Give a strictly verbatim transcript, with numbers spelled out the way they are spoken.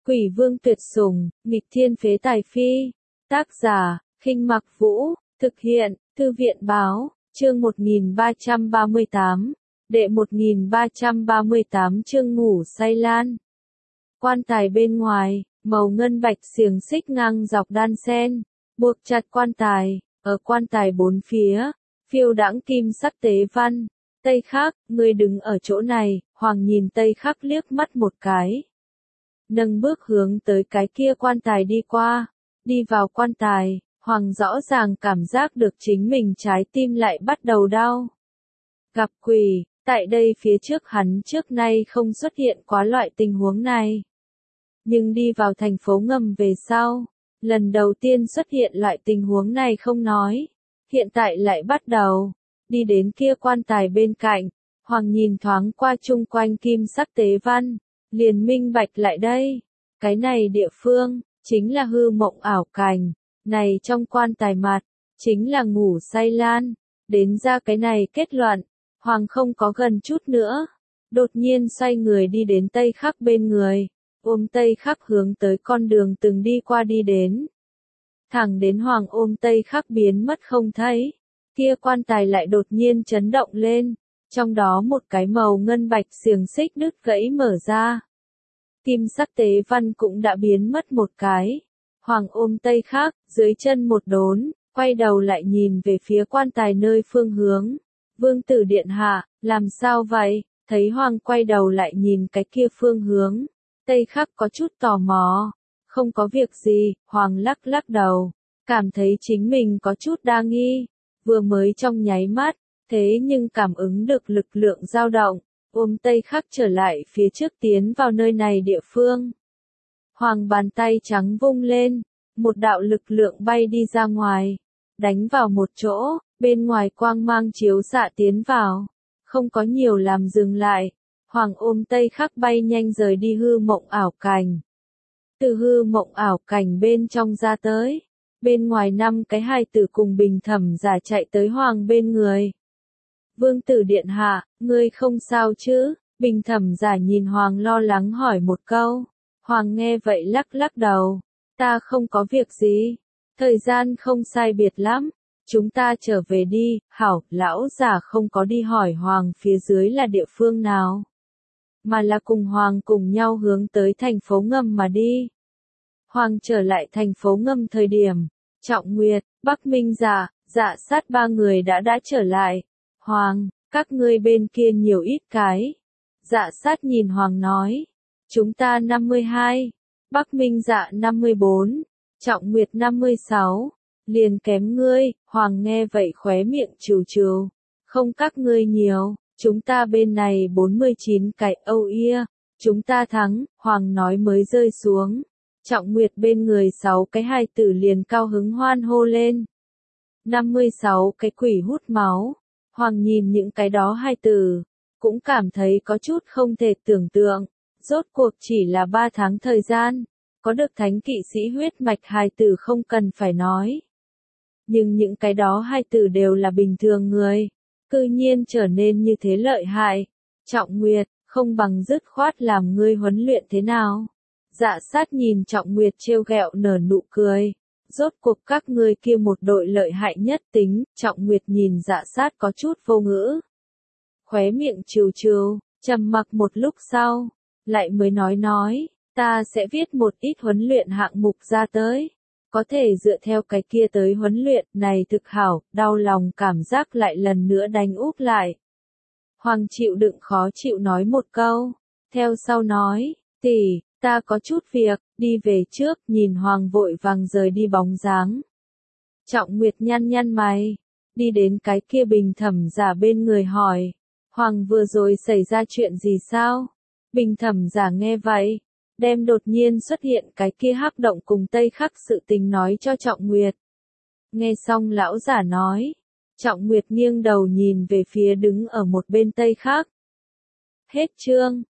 Quỷ vương tuyệt sủng, nghịch thiên phế tài phi. Tác giả, Khinh Mặc Vũ, thực hiện, Thư viện báo, chương một nghìn ba trăm ba mươi tám, đệ một nghìn ba trăm ba mươi tám chương ngủ say lan. Quan tài bên ngoài, màu ngân bạch xiềng xích ngang dọc đan sen, buộc chặt quan tài, ở quan tài bốn phía, phiêu đãng kim sắc tế văn. Tây Khắc, ngươi đứng ở chỗ này, Hoàng nhìn Tây Khắc liếc mắt một cái. Nâng bước hướng tới cái kia quan tài đi qua, đi vào quan tài, Hoàng rõ ràng cảm giác được chính mình trái tim lại bắt đầu đau. Gặp quỷ, tại đây phía trước hắn trước nay không xuất hiện quá loại tình huống này. Nhưng đi vào thành phố ngầm về sau, lần đầu tiên xuất hiện loại tình huống này không nói, hiện tại lại bắt đầu. Đi đến kia quan tài bên cạnh, Hoàng nhìn thoáng qua chung quanh kim sắc tế văn, liền minh bạch lại đây. Cái này địa phương, chính là hư mộng ảo cảnh, này trong quan tài mặt, chính là ngủ say lan. Đến ra cái này kết luận, Hoàng không có gần chút nữa, đột nhiên xoay người đi đến Tây Khắc bên người, ôm Tây Khắc hướng tới con đường từng đi qua đi đến. Thẳng đến Hoàng ôm Tây Khắc biến mất không thấy. Kia quan tài lại đột nhiên chấn động lên, trong đó một cái màu ngân bạch xiềng xích đứt gãy mở ra. Kim sắc tế văn cũng đã biến mất một cái. Hoàng ôm Tây Khắc, dưới chân một đốn, quay đầu lại nhìn về phía quan tài nơi phương hướng. Vương tử điện hạ, làm sao vậy? Thấy Hoàng quay đầu lại nhìn cái kia phương hướng. Tây Khắc có chút tò mò. Không có việc gì, Hoàng lắc lắc đầu, cảm thấy chính mình có chút đa nghi. Vừa mới trong nháy mắt, thế nhưng cảm ứng được lực lượng dao động, ôm Tây Khắc trở lại phía trước tiến vào nơi này địa phương. Hoàng bàn tay trắng vung lên, một đạo lực lượng bay đi ra ngoài, đánh vào một chỗ, bên ngoài quang mang chiếu xạ tiến vào, không có nhiều làm dừng lại. Hoàng ôm Tây Khắc bay nhanh rời đi hư mộng ảo cảnh. Từ hư mộng ảo cảnh bên trong ra tới. Bên ngoài năm cái hài tử cùng Bình Thẩm Giả chạy tới Hoàng bên người. Vương tử điện hạ, ngươi không sao chứ? Bình Thẩm Giả nhìn Hoàng lo lắng hỏi một câu. Hoàng nghe vậy lắc lắc đầu. Ta không có việc gì. Thời gian không sai biệt lắm. Chúng ta trở về đi. Hảo, lão giả không có đi hỏi Hoàng phía dưới là địa phương nào. Mà là cùng Hoàng cùng nhau hướng tới thành phố ngầm mà đi. Hoàng trở lại thành phố ngầm thời điểm. Trọng Nguyệt, Bắc Minh Dạ, Dạ Sát ba người đã đã trở lại. Hoàng, các ngươi bên kia nhiều ít cái. Dạ Sát nhìn Hoàng nói. Chúng ta năm mươi hai. Bắc Minh Dạ năm mươi bốn. Trọng Nguyệt năm mươi sáu. Liền kém ngươi. Hoàng nghe vậy khóe miệng trừ trừ. Không các ngươi nhiều. Chúng ta bên này bốn mươi chín cái. Âu ia. Chúng ta thắng. Hoàng nói mới rơi xuống. Trọng Nguyệt bên người sáu cái hài tử liền cao hứng hoan hô lên. năm mươi sáu cái quỷ hút máu. Hoàng nhìn những cái đó hài tử, cũng cảm thấy có chút không thể tưởng tượng. Rốt cuộc chỉ là ba tháng thời gian, có được thánh kỵ sĩ huyết mạch hài tử không cần phải nói. Nhưng những cái đó hài tử đều là bình thường người, cư nhiên trở nên như thế lợi hại. Trọng Nguyệt, không bằng dứt khoát làm ngươi huấn luyện thế nào? Dạ Sát nhìn Trọng Nguyệt trêu ghẹo nở nụ cười. Rốt cuộc các ngươi kia một đội lợi hại nhất tính. Trọng Nguyệt nhìn Dạ Sát có chút vô ngữ. Khóe miệng trừ trừ, trầm mặc một lúc sau, lại mới nói nói, ta sẽ viết một ít huấn luyện hạng mục ra tới. Có thể dựa theo cái kia tới huấn luyện này thực hảo, đau lòng cảm giác lại lần nữa đánh úp lại. Hoàng chịu đựng khó chịu nói một câu, theo sau nói, tỷ. Ta có chút việc, đi về trước, nhìn Hoàng vội vàng rời đi bóng dáng. Trọng Nguyệt nhăn nhăn mày, đi đến cái kia Bình Thẩm Giả bên người hỏi, Hoàng vừa rồi xảy ra chuyện gì sao? Bình Thẩm Giả nghe vậy, đem đột nhiên xuất hiện cái kia hắc động cùng Tây Khắc sự tình nói cho Trọng Nguyệt. Nghe xong lão giả nói, Trọng Nguyệt nghiêng đầu nhìn về phía đứng ở một bên Tây Khắc. Hết chương.